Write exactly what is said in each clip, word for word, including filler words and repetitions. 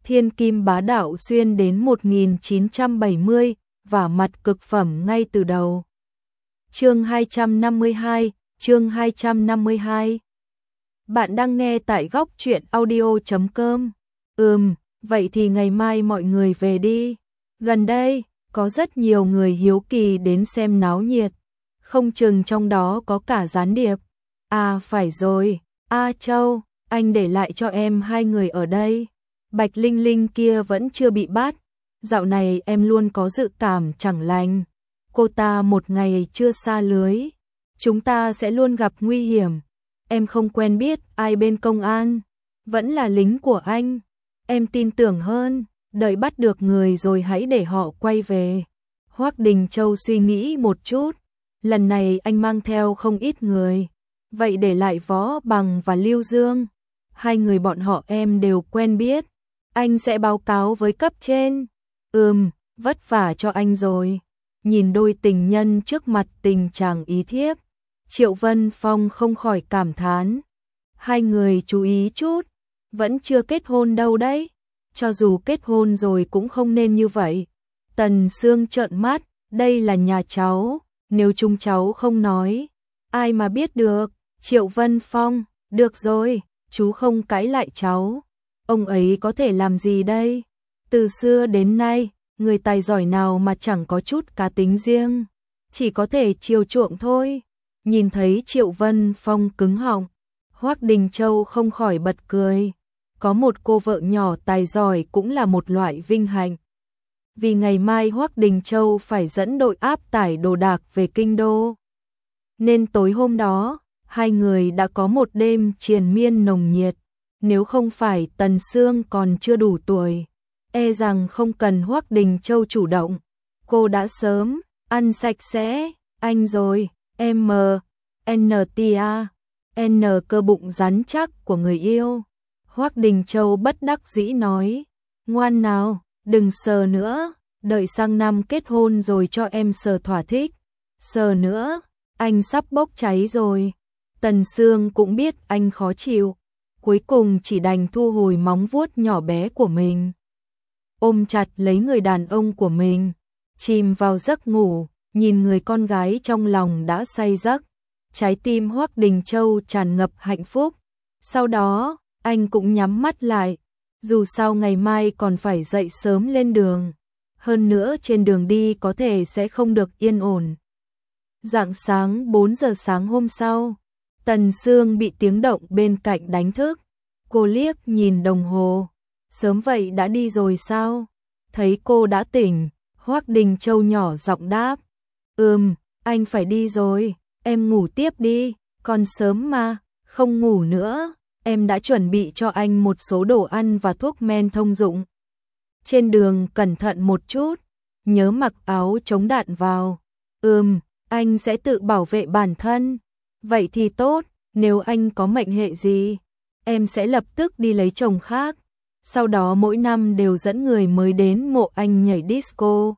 Thiên kim bá đạo xuyên đến một nghìn chín trăm bảy mươi, và mặt cực phẩm ngay từ đầu. Chương hai trăm năm mươi hai, chương hai trăm năm mươi hai. Bạn đang nghe tại góc truyện audio chấm com. Ừm, vậy thì ngày mai mọi người về đi. Gần đây, có rất nhiều người hiếu kỳ đến xem náo nhiệt. Không chừng trong đó có cả gián điệp. À phải rồi, A Châu, anh để lại cho em hai người ở đây. Bạch Linh Linh kia vẫn chưa bị bắt. Dạo này em luôn có dự cảm chẳng lành. Cô ta một ngày chưa sa lưới, chúng ta sẽ luôn gặp nguy hiểm. Em không quen biết ai bên công an, vẫn là lính của anh. Em tin tưởng hơn, đợi bắt được người rồi hãy để họ quay về. Hoắc Đình Châu suy nghĩ một chút, lần này anh mang theo không ít người. Vậy để lại Võ Bằng và Lưu Dương. Hai người bọn họ em đều quen biết. Anh sẽ báo cáo với cấp trên. Ừm, vất vả cho anh rồi. Nhìn đôi tình nhân trước mặt tình chàng ý thiếp, Triệu Vân Phong không khỏi cảm thán. Hai người chú ý chút, vẫn chưa kết hôn đâu đấy. Cho dù kết hôn rồi cũng không nên như vậy. Tần Sương trợn mắt, đây là nhà cháu, nếu chúng cháu không nói, ai mà biết được. Triệu Vân Phong, được rồi, chú không cãi lại cháu. Ông ấy có thể làm gì đây? Từ xưa đến nay, người tài giỏi nào mà chẳng có chút cá tính riêng, chỉ có thể chiều chuộng thôi. Nhìn thấy Triệu Vân Phong cứng họng, Hoắc Đình Châu không khỏi bật cười. Có một cô vợ nhỏ tài giỏi cũng là một loại vinh hạnh. Vì ngày mai Hoắc Đình Châu phải dẫn đội áp tải đồ đạc về kinh đô, nên tối hôm đó, hai người đã có một đêm triền miên nồng nhiệt. Nếu không phải Tần Sương còn chưa đủ tuổi, e rằng không cần Hoắc Đình Châu chủ động, cô đã sớm ăn sạch sẽ anh rồi. M N T A N cơ bụng rắn chắc của người yêu. Hoắc Đình Châu bất đắc dĩ nói, ngoan nào, đừng sờ nữa, đợi sang năm kết hôn rồi cho em sờ thỏa thích. Sờ nữa, anh sắp bốc cháy rồi. Tần Sương cũng biết anh khó chịu, cuối cùng chỉ đành thu hồi móng vuốt nhỏ bé của mình, ôm chặt lấy người đàn ông của mình, chìm vào giấc ngủ. Nhìn người con gái trong lòng đã say giấc, trái tim Hoắc Đình Châu tràn ngập hạnh phúc. Sau đó, anh cũng nhắm mắt lại, dù sao ngày mai còn phải dậy sớm lên đường, hơn nữa trên đường đi có thể sẽ không được yên ổn. Rạng sáng bốn giờ sáng hôm sau, Tần Sương bị tiếng động bên cạnh đánh thức. Cô liếc nhìn đồng hồ, sớm vậy đã đi rồi sao? Thấy cô đã tỉnh, Hoắc Đình Châu nhỏ giọng đáp, ừm, anh phải đi rồi, em ngủ tiếp đi, còn sớm mà. Không ngủ nữa, em đã chuẩn bị cho anh một số đồ ăn và thuốc men thông dụng. Trên đường cẩn thận một chút, nhớ mặc áo chống đạn vào. Ừm, anh sẽ tự bảo vệ bản thân. Vậy thì tốt, nếu anh có mệnh hệ gì, em sẽ lập tức đi lấy chồng khác. Sau đó mỗi năm đều dẫn người mới đến mộ anh nhảy disco.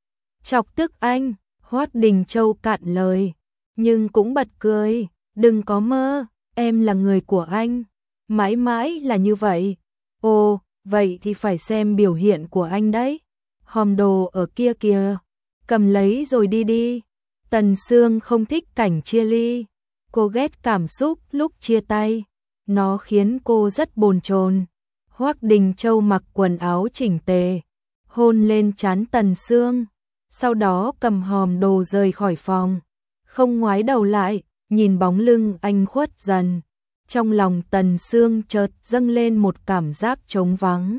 Chọc tức anh, Hoắc Đình Châu cạn lời, nhưng cũng bật cười, đừng có mơ, em là người của anh, mãi mãi là như vậy. Ồ, vậy thì phải xem biểu hiện của anh đấy. Hòm đồ ở kia kìa, cầm lấy rồi đi đi. Tần Sương không thích cảnh chia ly, cô ghét cảm xúc lúc chia tay, nó khiến cô rất bồn chồn. Hoắc Đình Châu mặc quần áo chỉnh tề, hôn lên trán Tần Sương, sau đó cầm hòm đồ rời khỏi phòng, không ngoái đầu lại, nhìn bóng lưng anh khuất dần. Trong lòng Tần Sương chợt dâng lên một cảm giác trống vắng.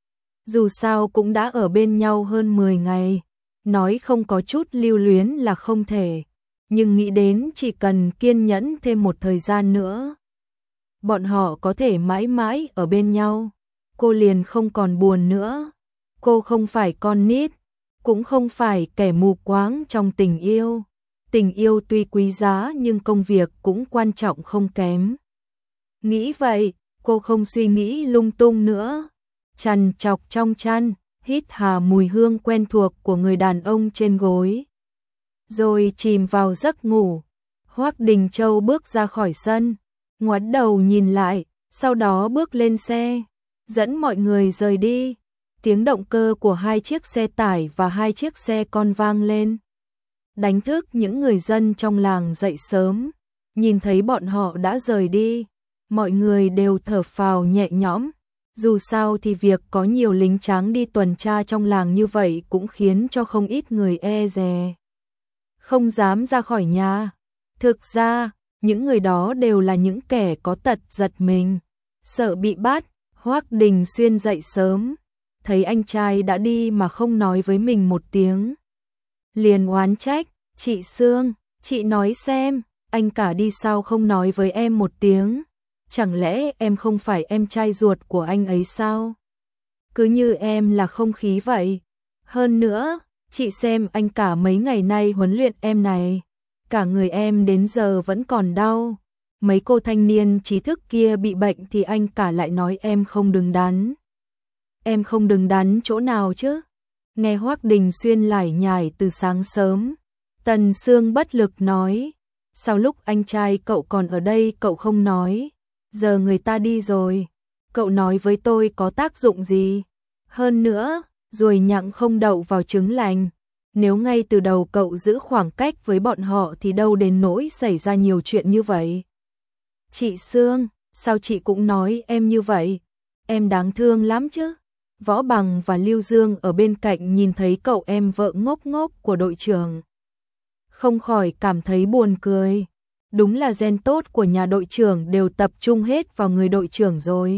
Dù sao cũng đã ở bên nhau hơn mười ngày, nói không có chút lưu luyến là không thể, nhưng nghĩ đến chỉ cần kiên nhẫn thêm một thời gian nữa, bọn họ có thể mãi mãi ở bên nhau, cô liền không còn buồn nữa. Cô không phải con nít, cũng không phải kẻ mù quáng trong tình yêu. Tình yêu tuy quý giá nhưng công việc cũng quan trọng không kém. Nghĩ vậy, cô không suy nghĩ lung tung nữa. Chằn chọc trong chăn, hít hà mùi hương quen thuộc của người đàn ông trên gối, rồi chìm vào giấc ngủ. Hoắc Đình Châu bước ra khỏi sân, ngoái đầu nhìn lại, sau đó bước lên xe. dẫn mọi người rời đi. Tiếng động cơ của hai chiếc xe tải và hai chiếc xe con vang lên, đánh thức những người dân trong làng dậy sớm. Nhìn thấy bọn họ đã rời đi, mọi người đều thở phào nhẹ nhõm. Dù sao thì việc có nhiều lính tráng đi tuần tra trong làng như vậy cũng khiến cho không ít người e dè, không dám ra khỏi nhà. Thực ra, những người đó đều là những kẻ có tật giật mình, sợ bị bắt. Hoắc Đình Xuyên dậy sớm, thấy anh trai đã đi mà không nói với mình một tiếng, liền oán trách, "Chị Sương, chị nói xem, anh cả đi sao không nói với em một tiếng? Chẳng lẽ em không phải em trai ruột của anh ấy sao? Cứ như em là không khí vậy. Hơn nữa, chị xem anh cả mấy ngày nay huấn luyện em này, cả người em đến giờ vẫn còn đau. Mấy cô thanh niên trí thức kia bị bệnh thì anh cả lại nói em không đứng đắn. Em không đứng đắn chỗ nào chứ?" Nghe Hoắc Đình Xuyên lải nhải từ sáng sớm, Tần Sương bất lực nói, "Sao lúc anh trai cậu còn ở đây cậu không nói? Giờ người ta đi rồi, cậu nói với tôi có tác dụng gì? Hơn nữa, ruồi nhặng không đậu vào trứng lành. Nếu ngay từ đầu cậu giữ khoảng cách với bọn họ thì đâu đến nỗi xảy ra nhiều chuyện như vậy." "Chị Sương, sao chị cũng nói em như vậy? Em đáng thương lắm chứ." Võ Bằng và Lưu Dương ở bên cạnh nhìn thấy cậu em vợ ngốc ngốc của đội trưởng, không khỏi cảm thấy buồn cười. Đúng là gen tốt của nhà đội trưởng đều tập trung hết vào người đội trưởng rồi.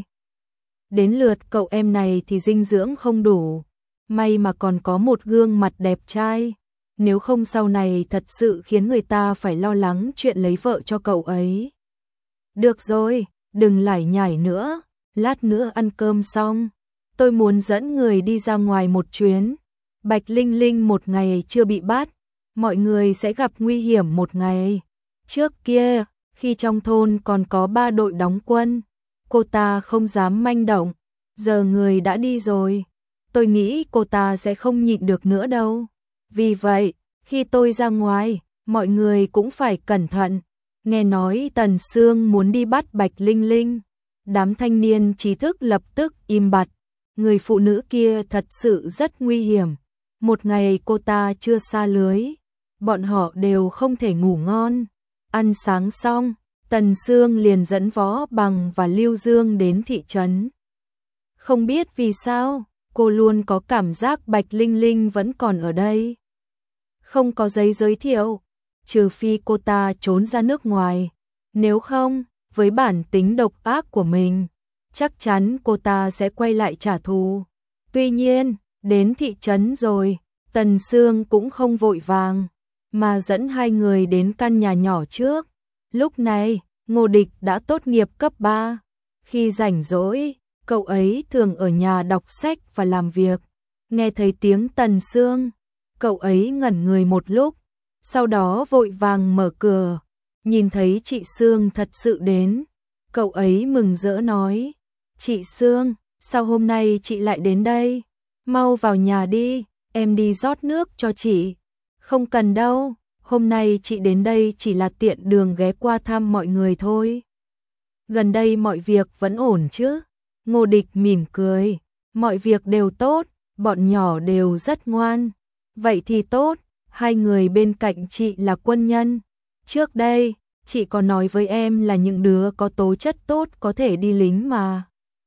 Đến lượt cậu em này thì dinh dưỡng không đủ. May mà còn có một gương mặt đẹp trai. Nếu không sau này thật sự khiến người ta phải lo lắng chuyện lấy vợ cho cậu ấy. Được rồi, đừng lải nhải nữa. Lát nữa ăn cơm xong, tôi muốn dẫn người đi ra ngoài một chuyến. Bạch Linh Linh một ngày chưa bị bắt, mọi người sẽ gặp nguy hiểm một ngày. Trước kia, khi trong thôn còn có ba đội đóng quân, cô ta không dám manh động. Giờ người đã đi rồi, tôi nghĩ cô ta sẽ không nhịn được nữa đâu. Vì vậy, khi tôi ra ngoài, mọi người cũng phải cẩn thận. Nghe nói Tần Sương muốn đi bắt Bạch Linh Linh, đám thanh niên trí thức lập tức im bặt. Người phụ nữ kia thật sự rất nguy hiểm. Một ngày cô ta chưa sa lưới, bọn họ đều không thể ngủ ngon. Ăn sáng xong, Tần Sương liền dẫn Võ Bằng và Lưu Dương đến thị trấn. Không biết vì sao, cô luôn có cảm giác Bạch Linh Linh vẫn còn ở đây. Không có giấy giới thiệu, trừ phi cô ta trốn ra nước ngoài. Nếu không, với bản tính độc ác của mình, chắc chắn cô ta sẽ quay lại trả thù. Tuy nhiên, đến thị trấn rồi, Tần Sương cũng không vội vàng, mà dẫn hai người đến căn nhà nhỏ trước. Lúc này, Ngô Địch đã tốt nghiệp cấp ba. Khi rảnh rỗi, cậu ấy thường ở nhà đọc sách và làm việc. Nghe thấy tiếng Tần Sương, cậu ấy ngẩn người một lúc, sau đó vội vàng mở cửa. Nhìn thấy chị Sương thật sự đến, cậu ấy mừng rỡ nói, "Chị Sương, sao hôm nay chị lại đến đây? Mau vào nhà đi, em đi rót nước cho chị." "Không cần đâu, hôm nay chị đến đây chỉ là tiện đường ghé qua thăm mọi người thôi." "Gần đây mọi việc vẫn ổn chứ?" Ngô Địch mỉm cười, "Mọi việc đều tốt, bọn nhỏ đều rất ngoan." "Vậy thì tốt, hai người bên cạnh chị là quân nhân. Trước đây, chị có nói với em là những đứa có tố chất tốt có thể đi lính mà.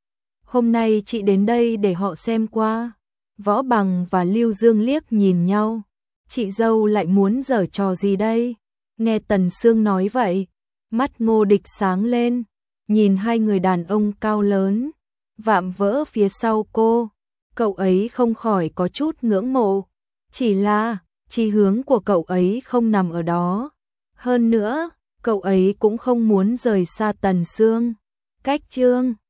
Hôm nay chị đến đây để họ xem qua." Võ Bằng và Lưu Dương liếc nhìn nhau. Chị dâu lại muốn giở trò gì đây? Nghe Tần Sương nói vậy, mắt Ngô Địch sáng lên, nhìn hai người đàn ông cao lớn, vạm vỡ phía sau cô, cậu ấy không khỏi có chút ngưỡng mộ. Chỉ là, chí hướng của cậu ấy không nằm ở đó. Hơn nữa, cậu ấy cũng không muốn rời xa Tần Sương. Cách chương